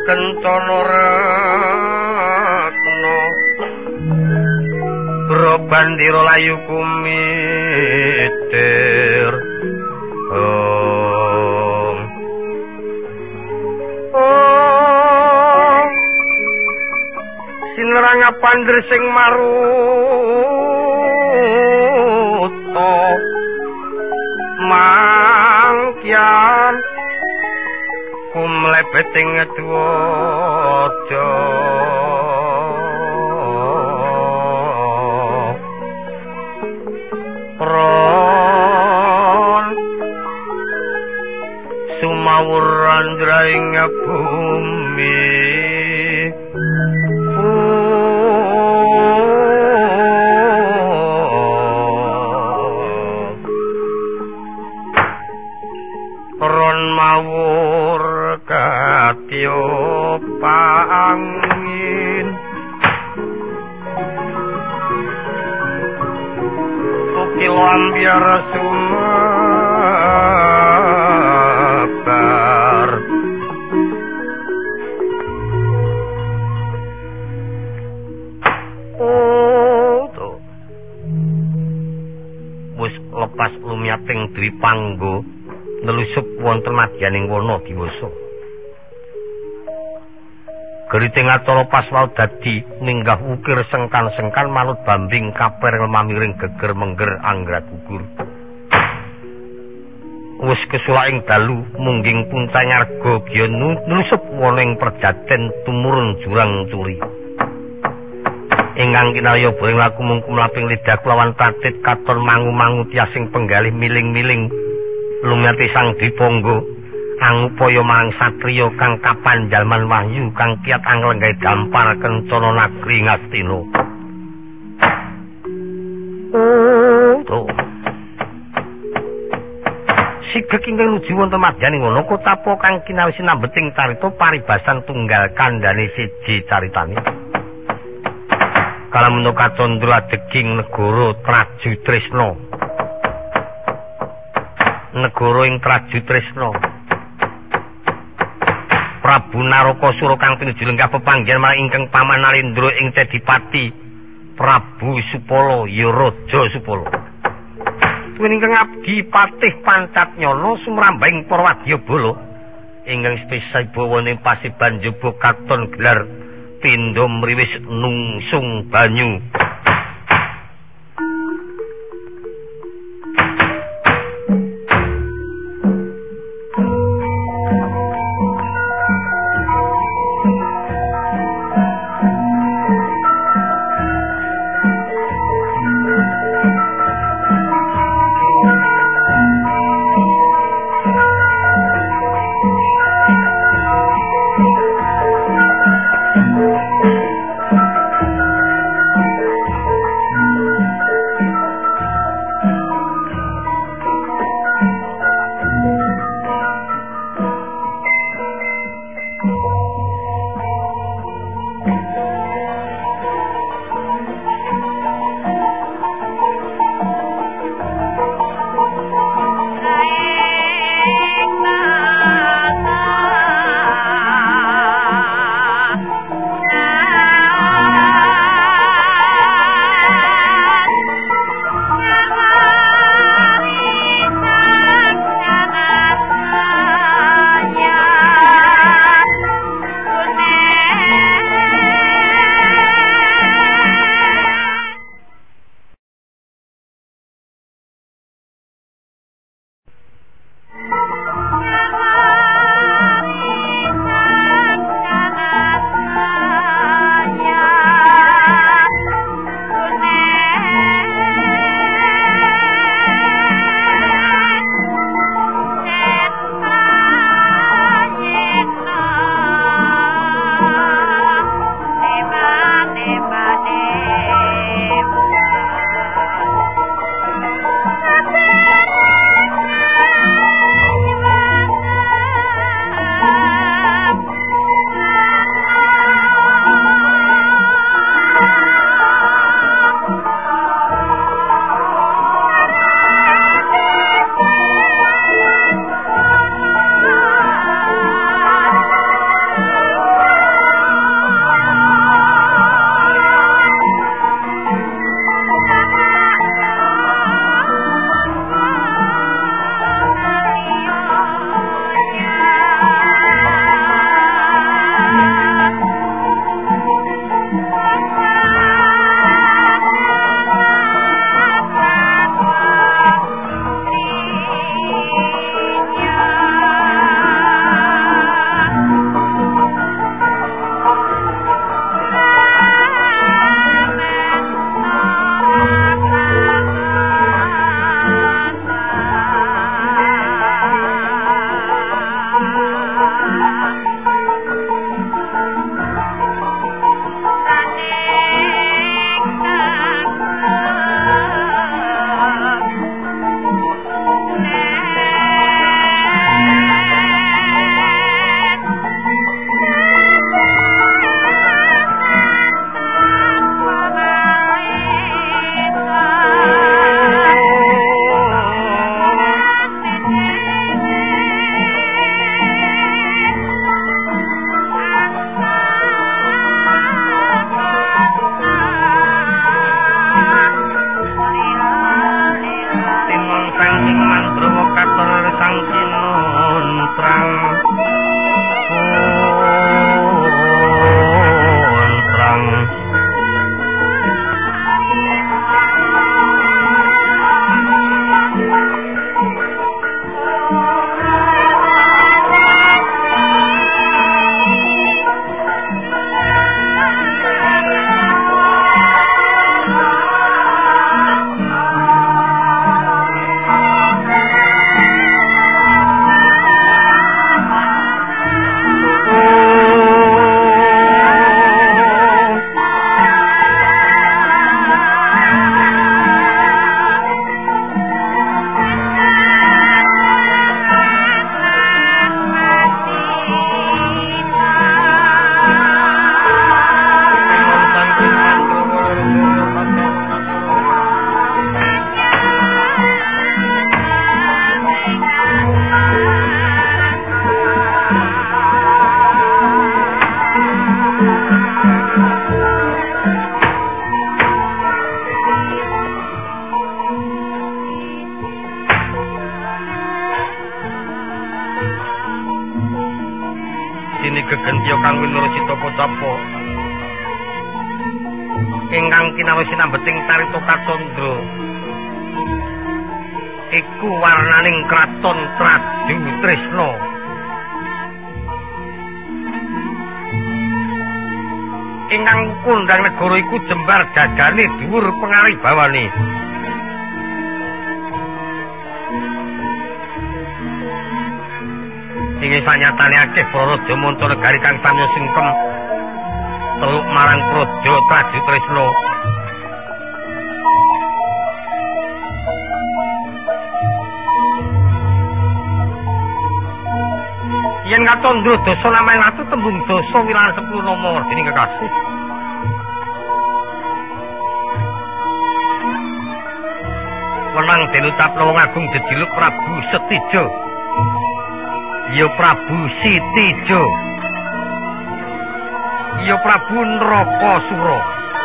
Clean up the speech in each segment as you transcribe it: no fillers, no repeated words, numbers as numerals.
Kencana Ratna Bro bandira layu kumitir Sineranga pandher sing maruta mangkyan kumlebeting dwaja ron sumawuran draing bumi ron mawur katiup angin ukil ambyar sumebar wis lepas lumiyating Dwi Panggo nelusup wonten madyaning wana diwasa. Geriting atara pas wau dadi minggah ukir sengkan-sengkan manut bambing kaper mamiring geger mengger anggra gugur. Wis kesulaing dalu mungging puncanyarga giya nelusup wana ing perjaten tumurun jurang curi. Ingkang kinarya boring laku mungkum laping lidah kelawan pratit katon mangu-mangu tiasing penggalih miling-miling lumyati sang Dipangga angupaya marang satriya kang kapan jalman wahyu kang kiat anglenggah dampar kencana nagri Ngastina. Sigeg ingkang nuju wonten madyaning wana kotapa kang kinawis nambeting carita paribasan tunggal kandhane siji caritane. Kalamun kacandra deging negara Trajutresna. Negara ing Trajutresna. Prabu Narakasura kang pinuju lenggah pepanggihan marang ingkang paman Narendra ing Cedipati Prabu Supala ya Raja Supala. Tuwin ingkang abdi patih Pancatnyana sumrambahing para wadyabala ingkang spesial bawane pasiban njaba katon gelar pindha mriwis nungsung banyu. dini gegentiya kang winur Sitapa-tapa ingkang kinawis sinambeting carita Katandra iku warnaning kraton Tradu Trisna. Ingkang kondhang negara iku jembar jajane dhuwur pangaribawane. Inggih sanyatane akeh para raja Mancanegari kang samya singkem teluk marang Praja Tradu Trisna. Yen Katandra dasa namaing ratu tembung dasa wilangan 10 nama dening kekasih. Wenang denutapna wong agung jejuluk Prabu Setija. Ya Prabu Sitija. Ya Prabu Nrakasura.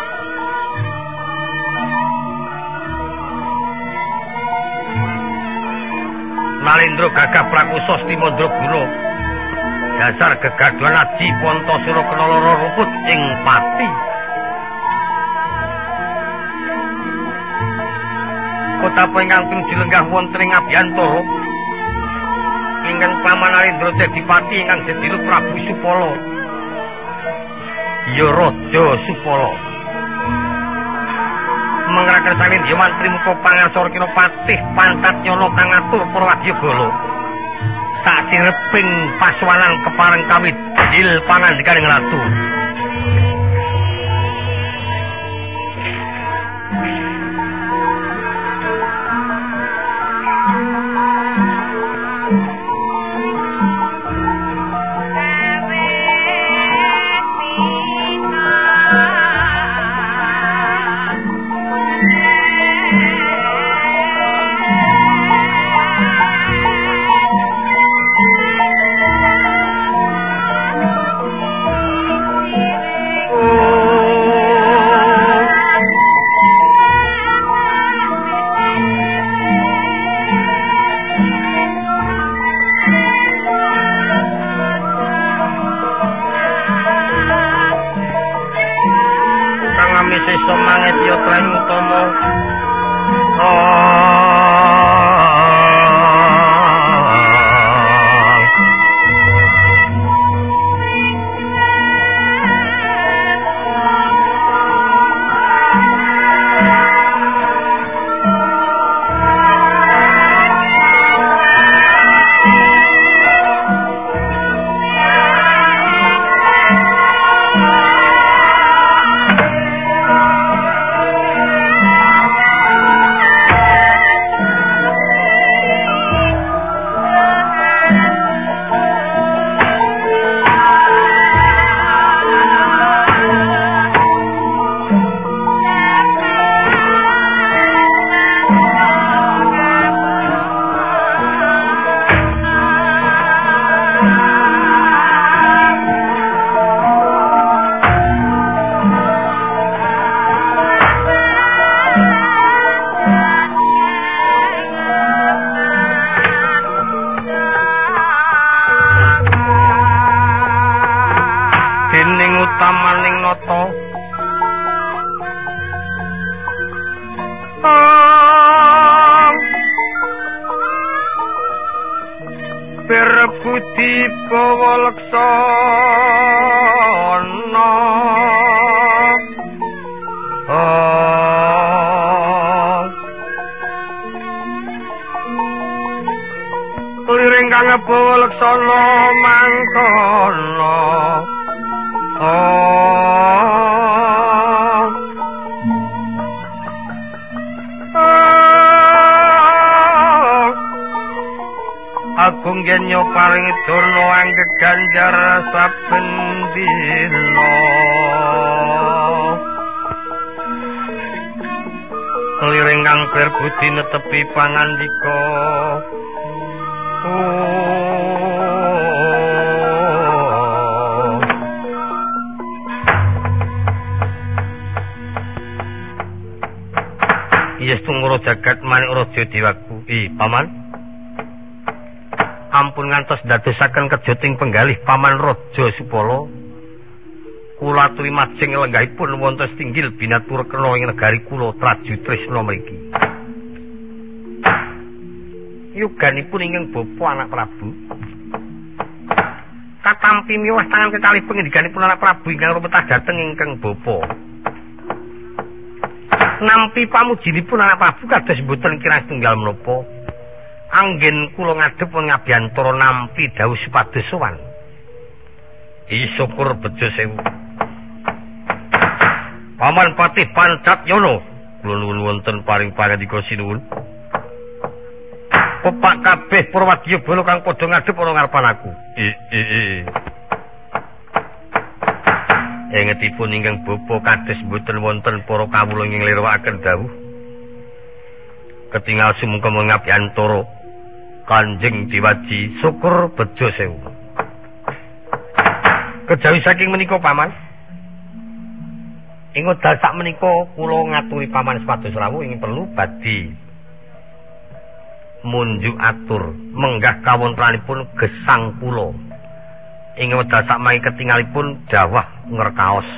Nalendra gagah prakusa Stimandraguna. Dasar gegaduhan Aji Pantasura kena lara rumput ing pati. Kota ingkang pinuju lenggah wonten ing Abiyantara. Ingkang paman Nalendra dadi pati ingkang jejuluk Prabu Supala. Ya Raja Supala. Mengraken Salendya mantri muka pangasor kina patih pantat nyono kang atur para wadyabala. Sasireping paswanan kepareng kawit dil pangandikaning ratu. Agung genyo paring durna angge ganjar saben dina. Liring kang berbudi netepi pangandika. Yes tunggoro jagat manik raja dewaku. Paman. ampun ngantos dadosaken kejoting penggalih Paman Raja Supala. Kula aturi majeng lenggahipun wonten tinggil binatur kena ing negari kula Traju Trisna mriki. Yuganipun ingkang bapa anak Prabu. Katampi miwah tangan kekalih pengendikanipun anak Prabu ingkang rumetah dhateng ingkang bapa. Nampi pamujinipun anak Prabu kados mboten kirang setunggal menapa. Anggen kula ngadhep ngabiyantara nampi dawuh supados sowan. Syukur bejo sewu. Paman Patih Pancatyono, kula nuwun wonten paring pangandika sinuwun. Pepak kabeh Purwadya Bala kang padha ngadhep ana ngarepan aku. Engetipun ingkang bapa kados mboten wonten para kawula ingkang nglirwakaken dawuh. Ketingal sumangga ngabiyantara Kanjeng Diwaji syukur bejo sewu. Kejawi saking menika Paman. Ing wekdal sak menika kula ngaturi Paman sepados rawuh ing perlu badhe munjuk atur menggah kawontenanipun gesang kula. Ing wekdal sak mangke ketingalipun dawah ngerkaos.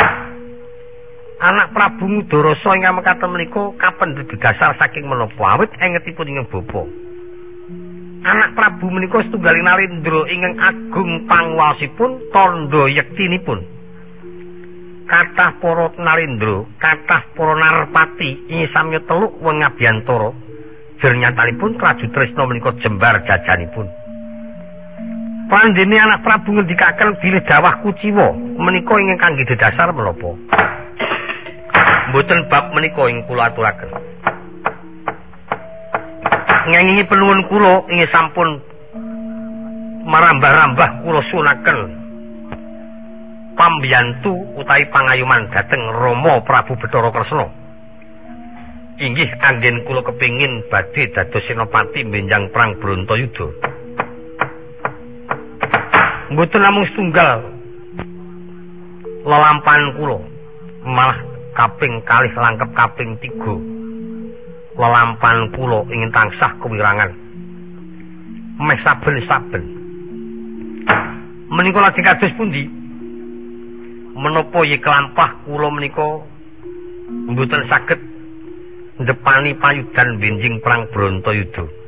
Anak Prabu Ngudarasa ingkang mekaten menika kapendhet dasar saking menapa awit engetipun ingkang bapa. Anak Prabu menika setunggaling Narendra ingkang agung pangwaosipun tandha yektinipun. Kathah para Narendra, kathah para Narpati ing samya teluk weng ngabiyantara. Jernyatanipun Traju Trisna menika jembar jajanipun. Pandene anak Prabu ngendikaken bilih dawah kuciwa menika ingkang kangge dedasar menapa? Mboten bab menika ing kula aturaken. Ngengingi penuwun kula inggih sampun marambah-rambah kula sunaken pambiyantu utawi pangayuman dhateng Rama Prabu Bathara Kresna. Inggih anggen kula kepingin badhe dados senopati benjang perang Bratayuda. Mboten namung setunggal lelampahan kula, malah kaping kalih langkep kaping 3. Lelampahan kula ingin tansah kewirangan meh saben-saben menika lajeng kados pundi menapa yen kelampah kula menika mboten saged ndepani payudan benjing perang Bratayuda.